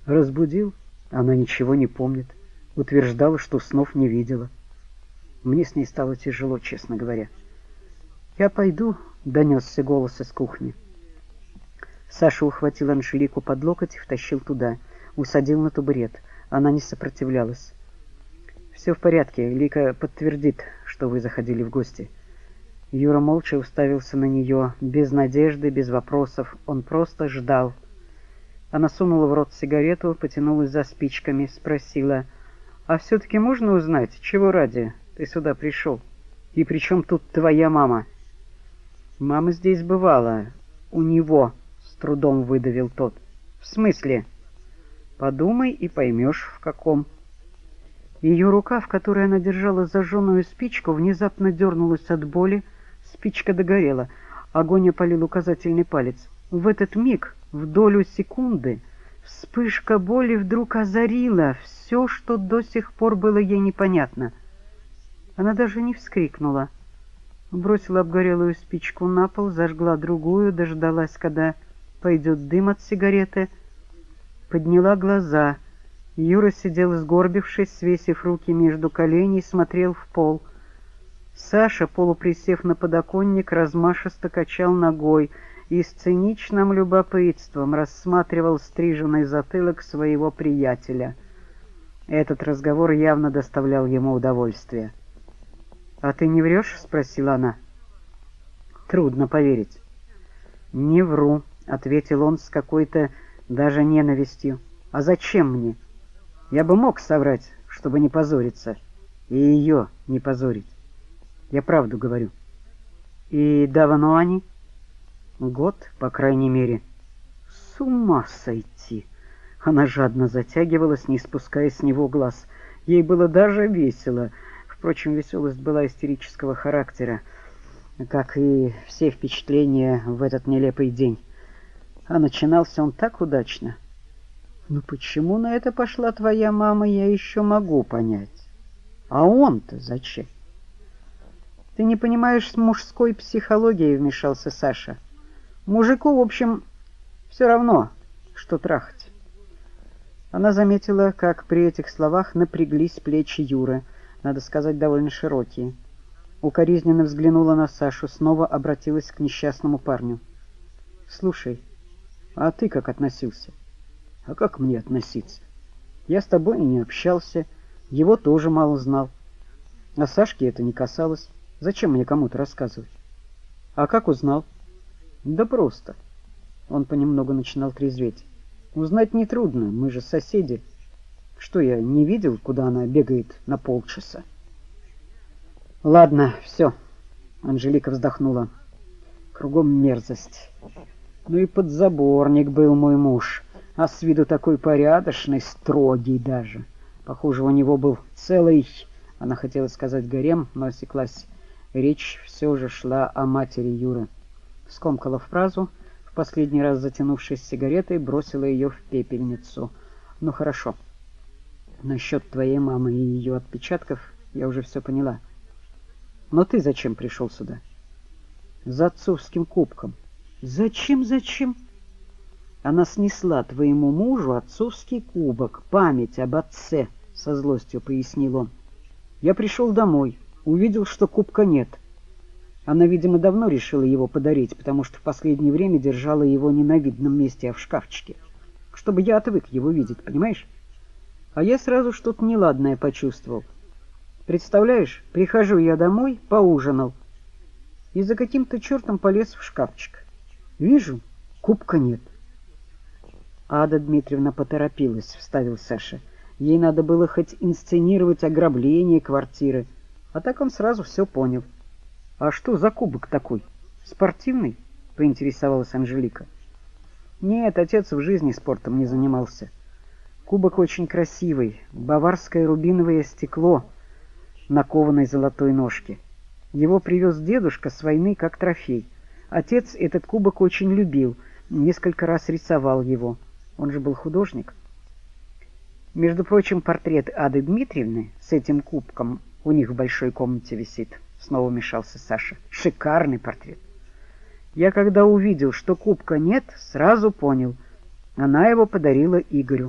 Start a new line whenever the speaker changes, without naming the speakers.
Разбудил. Она ничего не помнит. Утверждала, что снов не видела. Мне с ней стало тяжело, честно говоря. «Я пойду», — донесся голос из кухни. Саша ухватил Анжелику под локоть и втащил туда. Усадил на табурет. Она не сопротивлялась. «Все в порядке. Лика подтвердит, что вы заходили в гости». Юра молча уставился на нее, без надежды, без вопросов. Он просто ждал. Она сунула в рот сигарету, потянулась за спичками, спросила: «А все-таки можно узнать, чего ради ты сюда пришел? И при чем тут твоя мама?» «Мама здесь бывала. У него», — с трудом выдавил тот. «В смысле?» «Подумай и поймешь, в каком». Ее рука, в которой она держала зажженную спичку, внезапно дернулась от боли. Спичка догорела. Огонь опалил указательный палец. В этот миг, в долю секунды, вспышка боли вдруг озарила все, что до сих пор было ей непонятно. Она даже не вскрикнула. Бросила обгорелую спичку на пол, зажгла другую, дождалась, когда пойдет дым от сигареты, подняла глаза. Юра сидел сгорбившись, свесив руки между коленей, смотрел в пол. Саша, полуприсев на подоконник, размашисто качал ногой и с циничным любопытством рассматривал стриженный затылок своего приятеля. Этот разговор явно доставлял ему удовольствие. «А ты не врешь?» — спросила она. «Трудно поверить». «Не вру», — ответил он с какой-то даже ненавистью. «А зачем мне? Я бы мог соврать, чтобы не позориться, и ее не позорить. Я правду говорю». «И давно они?» «Год, по крайней мере». «С ума сойти!» Она жадно затягивалась, не спуская с него глаз. Ей было даже весело. Впрочем, веселость была истерического характера, как и все впечатления в этот нелепый день. А начинался он так удачно. «Ну почему на это пошла твоя мама, я еще могу понять. А он-то зачем?» «Ты не понимаешь мужской психологии», — вмешался Саша. «Мужику, в общем, все равно, что трахать». Она заметила, как при этих словах напряглись плечи Юры, надо сказать, довольно широкие. Укоризненно взглянула на Сашу, снова обратилась к несчастному парню. «Слушай, а ты как относился?» «А как мне относиться? Я с тобой и не общался, его тоже мало знал. А Сашке это не касалось. Зачем мне кому-то рассказывать?» «А как узнал?» «Да просто». Он понемногу начинал трезветь. «Узнать нетрудно, мы же соседи. Что, я не видел, куда она бегает на полчаса?» «Ладно, все», — Анжелика вздохнула. «Кругом мерзость. Ну и подзаборник был мой муж, а с виду такой порядочный, строгий даже. Похоже, у него был целый...» Она хотела сказать гарем, но осеклась. Речь все же шла о матери Юры. Скомкала фразу, в последний раз затянувшись сигаретой, бросила ее в пепельницу. «Ну хорошо. Насчет твоей мамы и ее отпечатков я уже все поняла. Но ты зачем пришел сюда?» «За отцовским кубком». «Зачем? Она снесла твоему мужу отцовский кубок, память об отце», — со злостью пояснил он. «Я пришел домой, увидел, что кубка нет. Она, видимо, давно решила его подарить, потому что в последнее время держала его не на видном месте, а в шкафчике, чтобы я отвык его видеть, понимаешь? А я сразу что-то неладное почувствовал. Представляешь, прихожу я домой, поужинал, и за каким-то чертом полез в шкафчик. Вижу, кубка нет». «Ада Дмитриевна поторопилась», — вставил Саша. «Ей надо было хоть инсценировать ограбление квартиры, а так он сразу все понял». «А что за кубок такой? Спортивный?» — поинтересовалась Анжелика. «Нет, отец в жизни спортом не занимался. Кубок очень красивый, баварское рубиновое стекло на кованой золотой ножке. Его привез дедушка с войны как трофей. Отец этот кубок очень любил, несколько раз рисовал его. Он же был художник. Между прочим, портрет Ады Дмитриевны с этим кубком у них в большой комнате висит». Снова вмешался Саша. «Шикарный портрет. Я когда увидел, что кубка нет, сразу понял. Она его подарила Игорю.